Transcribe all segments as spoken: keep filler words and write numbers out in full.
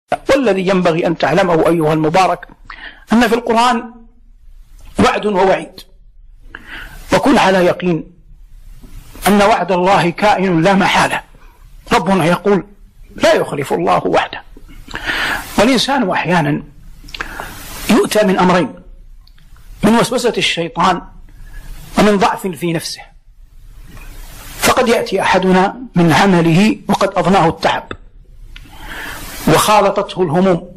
والذي ينبغي أن تعلمه أيها المبارك أن في القرآن وعد ووعيد، وكن على يقين أن وعد الله كائن لا محالة. ربنا يقول لا يخلف الله وعده. والإنسان أحيانا يؤتى من أمرين: من وسوسة الشيطان ومن ضعف في نفسه. فقد يأتي أحدنا من عمله وقد أضناه التعب وخالطته الهموم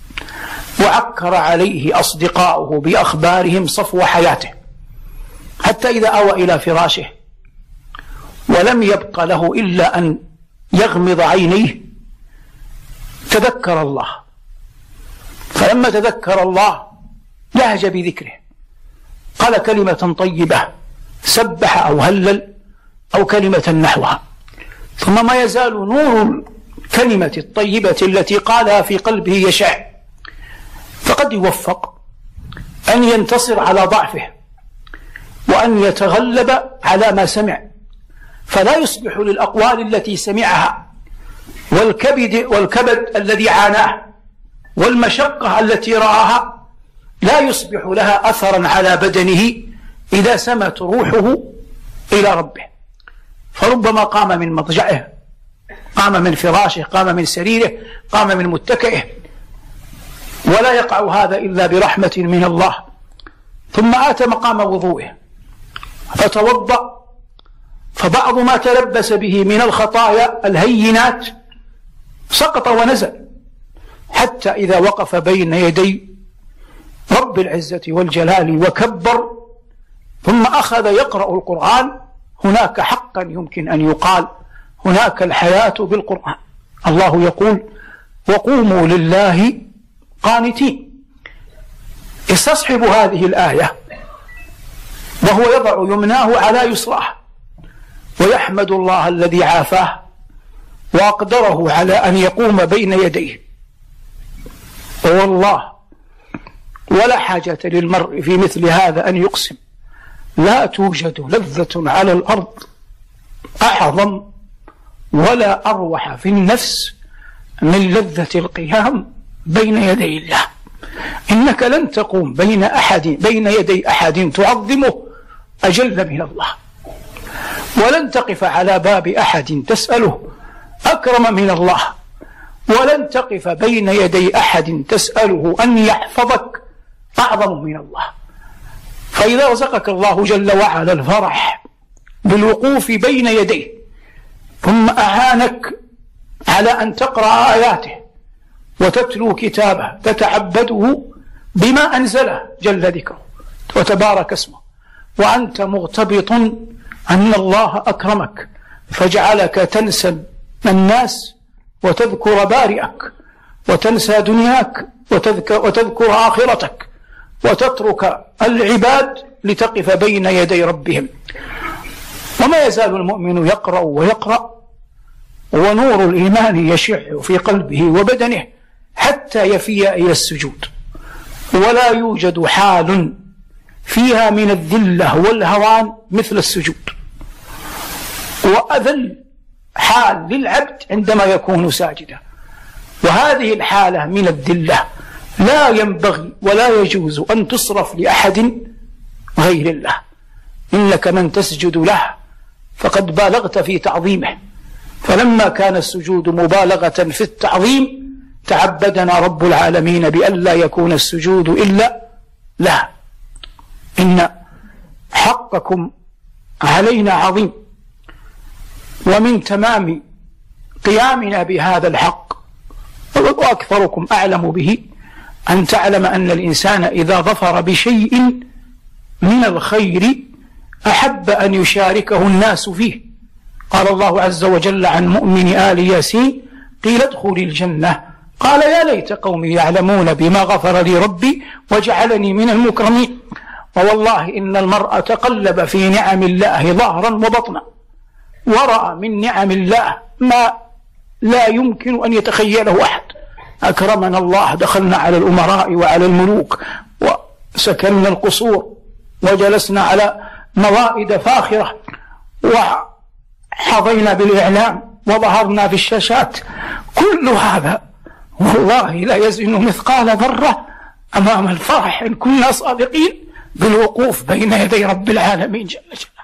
وعكر عليه أصدقاؤه بأخبارهم صفو حياته، حتى إذا أوى إلى فراشه ولم يبق له إلا أن يغمض عينيه تذكر الله، فلما تذكر الله لهج بذكره، قال كلمة طيبة، سبح أو هلل أو كلمة نحوها، ثم ما يزال نور الكلمة الطيبة التي قالها في قلبه يشع، فقد يوفق أن ينتصر على ضعفه وأن يتغلب على ما سمع، فلا يصبح للأقوال التي سمعها والكبد, والكبد الذي عاناه والمشقة التي رآها لا يصبح لها أثرا على بدنه إذا سمت روحه إلى ربه. فربما قام من مضجعه، قام من فراشه، قام من سريره، قام من متكئه، ولا يقع هذا إلا برحمة من الله، ثم آتى مقام وضوئه فتوضأ، فبعض ما تلبس به من الخطايا الهينات سقط ونزل، حتى إذا وقف بين يدي رب العزة والجلال وكبر ثم أخذ يقرأ القرآن، هناك حقا يمكن أن يقال هناك الحياة بالقرآن. الله يقول وقوموا لله قانتين. استصحب هذه الآية وهو يضع يمناه على يسراه ويحمد الله الذي عافاه وأقدره على أن يقوم بين يديه. والله ولا حاجة للمرء في مثل هذا أن يقسم، لا توجد لذة على الأرض أعظم ولا أروح في النفس من لذة القيام بين يدي الله. إنك لن تقوم بين أحد بين يدي أحد تعظمه أجل من الله، ولن تقف على باب أحد تسأله أكرم من الله، ولن تقف بين يدي أحد تسأله أن يحفظك أعظم من الله. فإذا رزقك الله جل وعلا الفرح بالوقوف بين يديه ثم أعانك على أن تقرأ آياته وتتلو كتابه تتعبده بما أنزله جل ذكره وتبارك اسمه، وأنت مغتبط أن الله أكرمك فجعلك تنسى الناس وتذكر بارئك وتنسى دنياك وتذكر, وتذكر آخرتك وتترك العباد لتقف بين يدي ربهم. وما يزال المؤمن يقرأ ويقرأ ونور الإيمان يشع في قلبه وبدنه حتى يفي إلى السجود، ولا يوجد حال فيها من الذلة والهوان مثل السجود، وأذل حال للعبد عندما يكون ساجدا. وهذه الحالة من الذلة لا ينبغي ولا يجوز أن تصرف لأحد غير الله، إنك من تسجد له فقد بالغت في تعظيمه. فلما كان السجود مبالغة في التعظيم تعبدنا رب العالمين بأن لا يكون السجود إلا له. إن حقكم علينا عظيم، ومن تمام قيامنا بهذا الحق وأكثركم أعلم به أن تعلم أن الإنسان إذا ظفر بشيء من الخير أحب أن يشاركه الناس فيه. قال الله عز وجل عن مؤمن آل ياسين قيل ادخل الجنة قال يا ليت قومي يعلمون بما غفر لي ربي وجعلني من المكرمين. ووالله إن المرء تقلب في نعم الله ظهرا وبطنا ورأى من نعم الله ما لا يمكن أن يتخيله أحد. أكرمنا الله، دخلنا على الأمراء وعلى الملوك وسكننا القصور وجلسنا على موائد فاخرة وحظينا بالإعلام وظهرنا في الشاشات. كل هذا والله لا يزن مثقال ذرة أمام الفرح إن كنا صادقين بالوقوف بين يدي رب العالمين جل جلاله.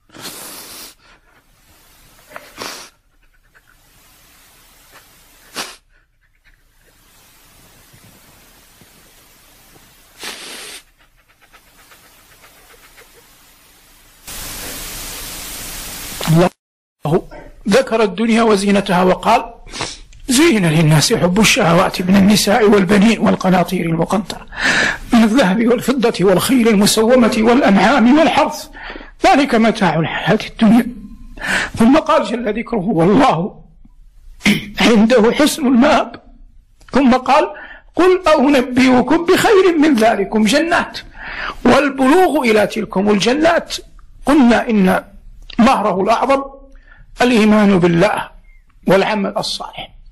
الله ذكر الدنيا وزينتها وقال: زين للناس حب الشهوات من النساء والبنين والقناطير المقنطرة من الذهب والفضة والخيل المسومة والأنعام والحرث ذلك متاع الحياة الدنيا. ثم قال جل ذكره: والله عنده حسن المآب. ثم قال: قل أنبئكم بخير من ذلكم جنات. والبلوغ إلى تلكم الجنات قلنا إن مهره الأعظم الإيمان بالله والعمل الصالح.